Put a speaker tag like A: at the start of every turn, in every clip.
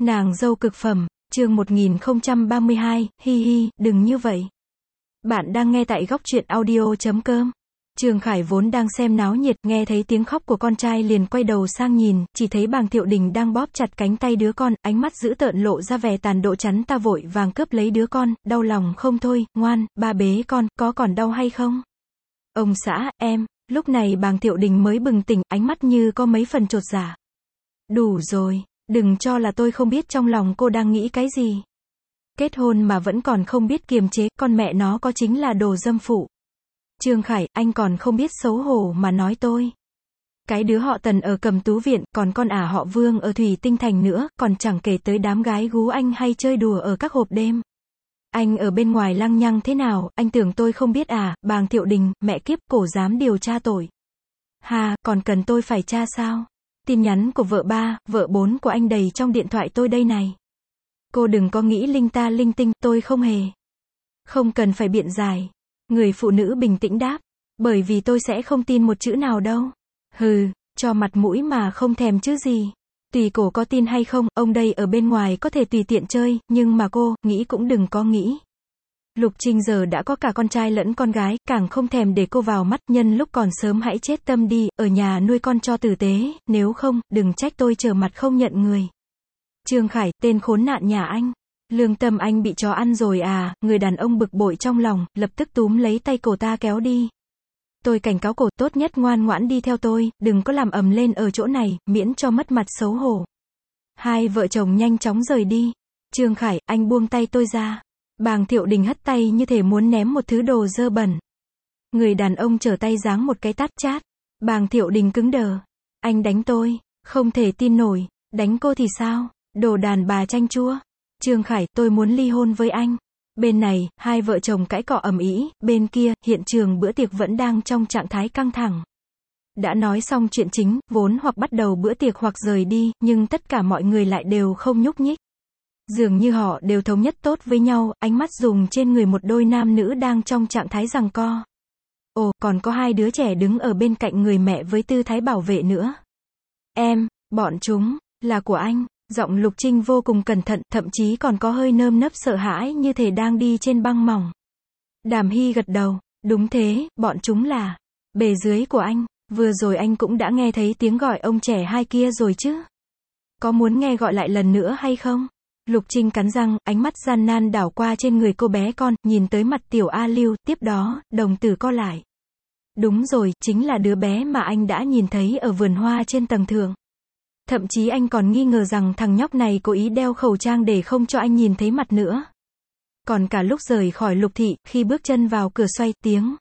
A: Nàng dâu cực phẩm, chương 1032, hi hi, đừng như vậy. Bạn đang nghe tại góc truyện audio.com. Trương Khải vốn đang xem náo nhiệt, nghe thấy tiếng khóc của con trai liền quay đầu sang nhìn, chỉ thấy Bàng Thiệu Đình đang bóp chặt cánh tay đứa con, ánh mắt dữ tợn lộ ra vẻ tàn độ chắn ta vội vàng cướp lấy đứa con, đau lòng không thôi, ngoan, ba bế con, có còn đau hay không? Ông xã, em, lúc này Bàng Thiệu Đình mới bừng tỉnh, ánh mắt như có mấy phần chột dạ. Đủ rồi, đừng cho là tôi không biết trong lòng cô đang nghĩ cái gì. Kết hôn mà vẫn còn không biết kiềm chế, con mẹ nó có chính là đồ dâm phụ. Trương Khải, anh còn không biết xấu hổ mà nói tôi. Cái đứa họ Tần ở Cẩm Tú Viện, còn con ả họ Vương ở Thủy Tinh Thành nữa, còn chẳng kể tới đám gái gú anh hay chơi đùa ở các hộp đêm. Anh ở bên ngoài lăng nhăng thế nào, anh tưởng tôi không biết à? Bàng Thiệu Đình, mẹ kiếp, cổ dám điều tra tội. Hà, còn cần tôi phải tra sao? Tin nhắn của vợ ba, vợ bốn của anh đầy trong điện thoại tôi đây này. Cô đừng có nghĩ linh ta linh tinh, tôi không hề. Không cần phải biện giải. Người phụ nữ bình tĩnh đáp. Bởi vì tôi sẽ không tin một chữ nào đâu. Hừ, cho mặt mũi mà không thèm chứ gì. Tùy cổ có tin hay không, ông đây ở bên ngoài có thể tùy tiện chơi, nhưng mà cô, nghĩ cũng đừng có nghĩ. Lục Trinh giờ đã có cả con trai lẫn con gái, càng không thèm để cô vào mắt, nhân lúc còn sớm hãy chết tâm đi, ở nhà nuôi con cho tử tế, nếu không, đừng trách tôi trở mặt không nhận người. Trương Khải, tên khốn nạn nhà anh. Lương tâm anh bị chó ăn rồi à? Người đàn ông bực bội trong lòng, lập tức túm lấy tay cô ta kéo đi. Tôi cảnh cáo cô, tốt nhất ngoan ngoãn đi theo tôi, đừng có làm ầm lên ở chỗ này, miễn cho mất mặt xấu hổ. Hai vợ chồng nhanh chóng rời đi. Trương Khải, anh buông tay tôi ra. Bàng Thiệu Đình hất tay như thể muốn ném một thứ đồ dơ bẩn. Người đàn ông trở tay giáng một cái tát chát. Bàng Thiệu Đình cứng đờ. Anh đánh tôi, không thể tin nổi. Đánh cô thì sao? Đồ đàn bà chanh chua. Trương Khải, tôi muốn ly hôn với anh. Bên này, hai vợ chồng cãi cọ ầm ĩ, bên kia, hiện trường bữa tiệc vẫn đang trong trạng thái căng thẳng. Đã nói xong chuyện chính, vốn hoặc bắt đầu bữa tiệc hoặc rời đi, nhưng tất cả mọi người lại đều không nhúc nhích. Dường như họ đều thống nhất tốt với nhau, ánh mắt dùng trên người một đôi nam nữ đang trong trạng thái giằng co. Ồ, còn có hai đứa trẻ đứng ở bên cạnh người mẹ với tư thái bảo vệ nữa. Em, bọn chúng, là của anh. Giọng Lục Trinh vô cùng cẩn thận, thậm chí còn có hơi nơm nớp sợ hãi như thể đang đi trên băng mỏng. Đàm Hy gật đầu, đúng thế, bọn chúng là bề dưới của anh. Vừa rồi anh cũng đã nghe thấy tiếng gọi ông trẻ hai kia rồi chứ. Có muốn nghe gọi lại lần nữa hay không? Lục Trinh cắn răng, ánh mắt gian nan đảo qua trên người cô bé con, nhìn tới mặt tiểu A Lưu, tiếp đó, đồng tử co lại. Đúng rồi, chính là đứa bé mà anh đã nhìn thấy ở vườn hoa trên tầng thượng. Thậm chí anh còn nghi ngờ rằng thằng nhóc này cố ý đeo khẩu trang để không cho anh nhìn thấy mặt nữa. Còn cả lúc rời khỏi Lục thị, khi bước chân vào cửa xoay, tiếng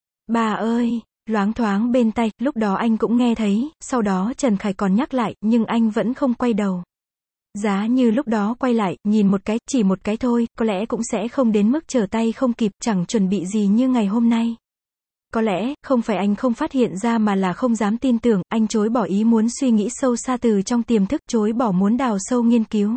A: bà ơi, loáng thoáng bên tai, lúc đó anh cũng nghe thấy, sau đó Trần Khải còn nhắc lại, nhưng anh vẫn không quay đầu. Giá như lúc đó quay lại, nhìn một cái, chỉ một cái thôi, có lẽ cũng sẽ không đến mức trở tay không kịp, chẳng chuẩn bị gì như ngày hôm nay. Có lẽ, không phải anh không phát hiện ra mà là không dám tin tưởng, anh chối bỏ ý muốn suy nghĩ sâu xa từ trong tiềm thức, chối bỏ muốn đào sâu nghiên cứu.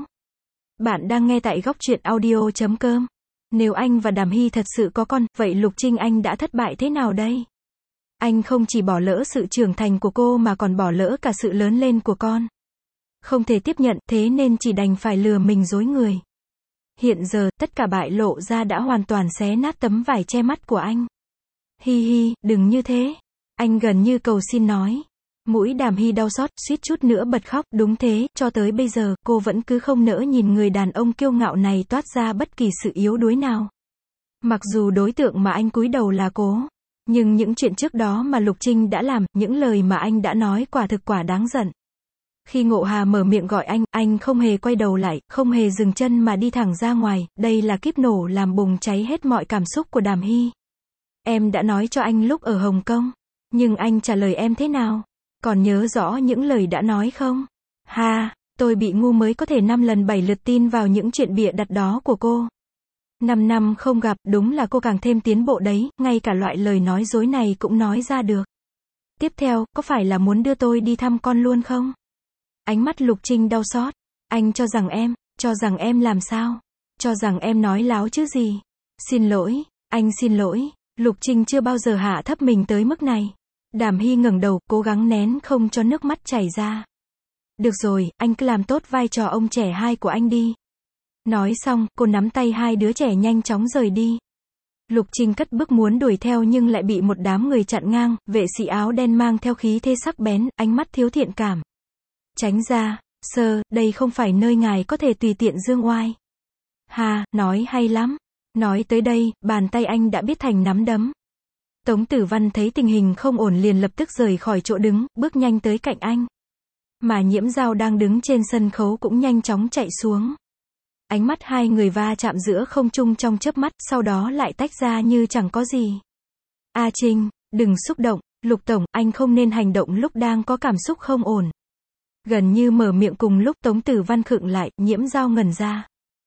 A: Bạn đang nghe tại góc truyện audio.com. Nếu anh và Đàm Hy thật sự có con, vậy Lục Trinh anh đã thất bại thế nào đây? Anh không chỉ bỏ lỡ sự trưởng thành của cô mà còn bỏ lỡ cả sự lớn lên của con. Không thể tiếp nhận, thế nên chỉ đành phải lừa mình dối người. Hiện giờ, tất cả bại lộ ra đã hoàn toàn xé nát tấm vải che mắt của anh. Hi hi, đừng như thế. Anh gần như cầu xin nói. Mũi Đàm Hy đau xót, suýt chút nữa bật khóc. Đúng thế, cho tới bây giờ, cô vẫn cứ không nỡ nhìn người đàn ông kiêu ngạo này toát ra bất kỳ sự yếu đuối nào. Mặc dù đối tượng mà anh cúi đầu là cô, nhưng những chuyện trước đó mà Lục Trinh đã làm, những lời mà anh đã nói quả thực quả đáng giận. Khi Ngộ Hà mở miệng gọi anh không hề quay đầu lại, không hề dừng chân mà đi thẳng ra ngoài, đây là kíp nổ làm bùng cháy hết mọi cảm xúc của Đàm Hy. Em đã nói cho anh lúc ở Hồng Kông, nhưng anh trả lời em thế nào? Còn nhớ rõ những lời đã nói không? Ha, tôi bị ngu mới có thể 5 lần 7 lượt tin vào những chuyện bịa đặt đó của cô. 5 năm không gặp, đúng là cô càng thêm tiến bộ đấy, ngay cả loại lời nói dối này cũng nói ra được. Tiếp theo, có phải là muốn đưa tôi đi thăm con luôn không? Ánh mắt Lục Trinh đau xót. Anh cho rằng em làm sao? Cho rằng em nói láo chứ gì? Xin lỗi, anh xin lỗi. Lục Trinh chưa bao giờ hạ thấp mình tới mức này. Đàm Hy ngẩng đầu, cố gắng nén không cho nước mắt chảy ra. Được rồi, anh cứ làm tốt vai trò ông trẻ hai của anh đi. Nói xong, cô nắm tay hai đứa trẻ nhanh chóng rời đi. Lục Trinh cất bước muốn đuổi theo nhưng lại bị một đám người chặn ngang, vệ sĩ áo đen mang theo khí thế sắc bén, ánh mắt thiếu thiện cảm. Tránh ra, sơ, đây không phải nơi ngài có thể tùy tiện dương oai. Ha, nói hay lắm. Nói tới đây, bàn tay anh đã biết thành nắm đấm. Tống Tử Văn thấy tình hình không ổn liền lập tức rời khỏi chỗ đứng, bước nhanh tới cạnh anh. Mà Nhiễm Dao đang đứng trên sân khấu cũng nhanh chóng chạy xuống. Ánh mắt hai người va chạm giữa không trung trong chớp mắt, sau đó lại tách ra như chẳng có gì. A Trinh, đừng xúc động, Lục Tổng, anh không nên hành động lúc đang có cảm xúc không ổn. Gần như mở miệng cùng lúc Tống Tử Văn khựng lại, Nhiễm Dao ngẩn ra.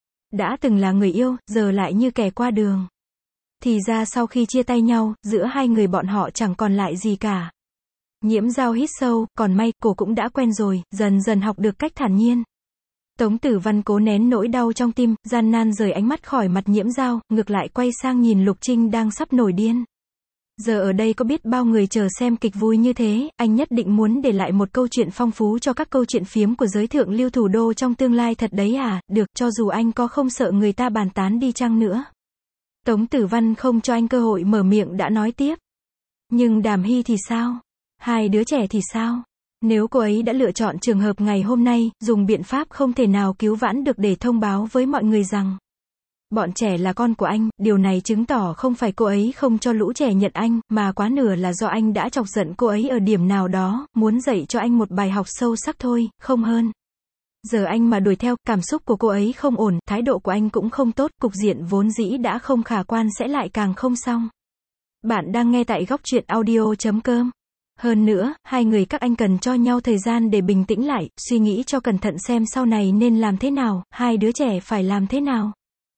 A: Đã từng là người yêu, giờ lại như kẻ qua đường. Thì ra sau khi chia tay nhau, giữa hai người bọn họ chẳng còn lại gì cả. Nhiễm Dao hít sâu, còn may, cô cũng đã quen rồi, dần dần học được cách thản nhiên. Tống Tử Văn cố nén nỗi đau trong tim, gian nan rời ánh mắt khỏi mặt Nhiễm Dao, ngược lại quay sang nhìn Lục Trinh đang sắp nổi điên. Giờ ở đây có biết bao người chờ xem kịch vui như thế, anh nhất định muốn để lại một câu chuyện phong phú cho các câu chuyện phiếm của giới thượng lưu thủ đô trong tương lai thật đấy à, được, cho dù anh có không sợ người ta bàn tán đi chăng nữa. Tống Tử Văn không cho anh cơ hội mở miệng đã nói tiếp. Nhưng Đàm Hy thì sao? Hai đứa trẻ thì sao? Nếu cô ấy đã lựa chọn trường hợp ngày hôm nay, dùng biện pháp không thể nào cứu vãn được để thông báo với mọi người rằng bọn trẻ là con của anh, điều này chứng tỏ không phải cô ấy không cho lũ trẻ nhận anh, mà quá nửa là do anh đã chọc giận cô ấy ở điểm nào đó, muốn dạy cho anh một bài học sâu sắc thôi, không hơn. Giờ anh mà đuổi theo, cảm xúc của cô ấy không ổn, thái độ của anh cũng không tốt, cục diện vốn dĩ đã không khả quan sẽ lại càng không xong. Bạn đang nghe tại góc truyện audio.com. Hơn nữa, hai người các anh cần cho nhau thời gian để bình tĩnh lại, suy nghĩ cho cẩn thận xem sau này nên làm thế nào, hai đứa trẻ phải làm thế nào.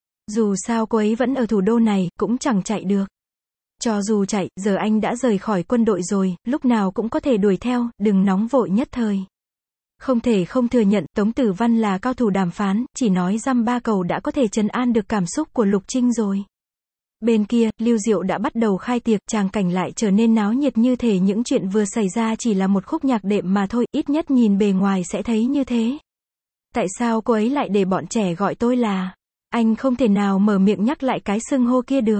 A: Dù sao cô ấy vẫn ở thủ đô này, cũng chẳng chạy được. Cho dù chạy, giờ anh đã rời khỏi quân đội rồi, lúc nào cũng có thể đuổi theo, đừng nóng vội nhất thời. Không thể không thừa nhận, Tống Tử Văn là cao thủ đàm phán, chỉ nói dăm ba câu đã có thể trấn an được cảm xúc của Lục Trinh rồi. Bên kia, Lưu Diệu đã bắt đầu khai tiệc, tràng cảnh lại trở nên náo nhiệt như thể những chuyện vừa xảy ra chỉ là một khúc nhạc đệm mà thôi, ít nhất nhìn bề ngoài sẽ thấy như thế. Tại sao cô ấy lại để bọn trẻ gọi tôi là... Anh không thể nào mở miệng nhắc lại cái xưng hô kia được.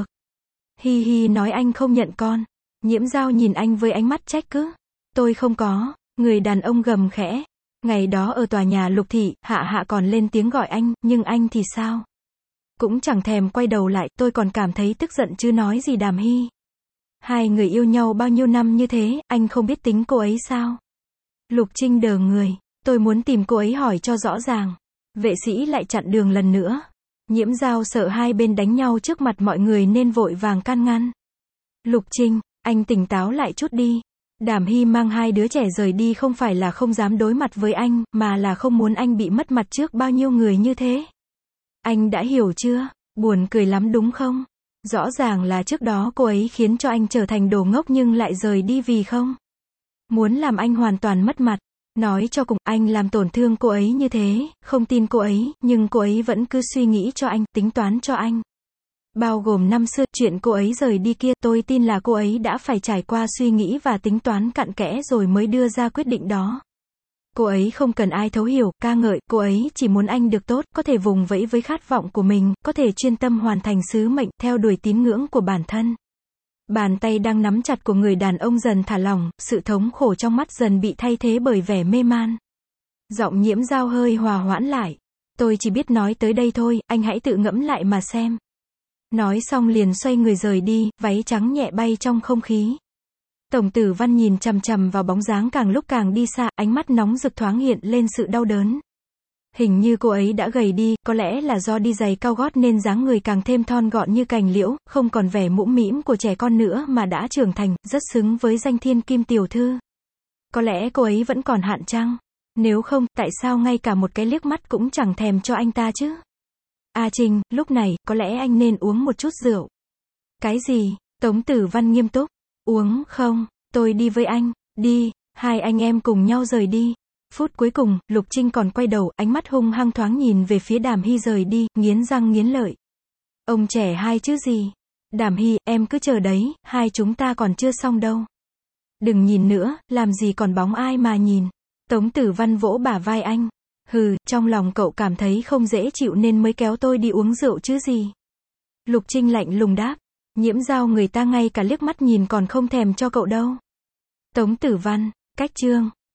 A: Hi hi nói anh không nhận con. Nhiễm Dao nhìn anh với ánh mắt trách cứ. Tôi không có, người đàn ông gầm khẽ. Ngày đó ở tòa nhà Lục Thị, Hạ Hạ còn lên tiếng gọi anh, nhưng anh thì sao? Cũng chẳng thèm quay đầu lại, tôi còn cảm thấy tức giận chứ nói gì Đàm Hy. Hai người yêu nhau bao nhiêu năm như thế, anh không biết tính cô ấy sao? Lục Trinh đờ người, tôi muốn tìm cô ấy hỏi cho rõ ràng. Vệ sĩ lại chặn đường lần nữa. Nhiễm Dao sợ hai bên đánh nhau trước mặt mọi người nên vội vàng can ngăn. Lục Trinh, anh tỉnh táo lại chút đi. Đàm Hy mang hai đứa trẻ rời đi không phải là không dám đối mặt với anh, mà là không muốn anh bị mất mặt trước bao nhiêu người như thế. Anh đã hiểu chưa? Buồn cười lắm đúng không? Rõ ràng là trước đó cô ấy khiến cho anh trở thành đồ ngốc nhưng lại rời đi vì không muốn làm anh hoàn toàn mất mặt. Nói cho cùng, anh làm tổn thương cô ấy như thế, không tin cô ấy, nhưng cô ấy vẫn cứ suy nghĩ cho anh, tính toán cho anh. Bao gồm năm xưa, chuyện cô ấy rời đi kia, tôi tin là cô ấy đã phải trải qua suy nghĩ và tính toán cặn kẽ rồi mới đưa ra quyết định đó. Cô ấy không cần ai thấu hiểu, ca ngợi, cô ấy chỉ muốn anh được tốt, có thể vùng vẫy với khát vọng của mình, có thể chuyên tâm hoàn thành sứ mệnh, theo đuổi tín ngưỡng của bản thân. Bàn tay đang nắm chặt của người đàn ông dần thả lỏng, sự thống khổ trong mắt dần bị thay thế bởi vẻ mê man. Giọng Nhiễm Dao hơi hòa hoãn lại. Tôi chỉ biết nói tới đây thôi, anh hãy tự ngẫm lại mà xem. Nói xong liền xoay người rời đi, váy trắng nhẹ bay trong không khí. Tống Tử Văn nhìn chằm chằm vào bóng dáng càng lúc càng đi xa, ánh mắt nóng rực thoáng hiện lên sự đau đớn. Hình như cô ấy đã gầy đi, có lẽ là do đi giày cao gót nên dáng người càng thêm thon gọn như cành liễu, không còn vẻ mũm mĩm của trẻ con nữa mà đã trưởng thành, rất xứng với danh thiên kim tiểu thư. Có lẽ cô ấy vẫn còn hạn chăng? Nếu không, tại sao ngay cả một cái liếc mắt cũng chẳng thèm cho anh ta chứ? A Trinh, lúc này, có lẽ anh nên uống một chút rượu. Cái gì? Tống Tử Văn nghiêm túc. Uống không? Tôi đi với anh. Đi. Hai anh em cùng nhau rời đi. Phút cuối cùng, Lục Trinh còn quay đầu, ánh mắt hung hăng thoáng nhìn về phía Đàm Hy rời đi, nghiến răng nghiến lợi. Ông trẻ hai chứ gì? Đàm Hy, em cứ chờ đấy, hai chúng ta còn chưa xong đâu. Đừng nhìn nữa, làm gì còn bóng ai mà nhìn. Tống Tử Văn vỗ bả vai anh. Hừ, trong lòng cậu cảm thấy không dễ chịu nên mới kéo tôi đi uống rượu chứ gì. Lục Trinh lạnh lùng đáp. Nhiễm Giao người ta ngay cả liếc mắt nhìn còn không thèm cho cậu đâu. Tống Tử Văn, cách chương.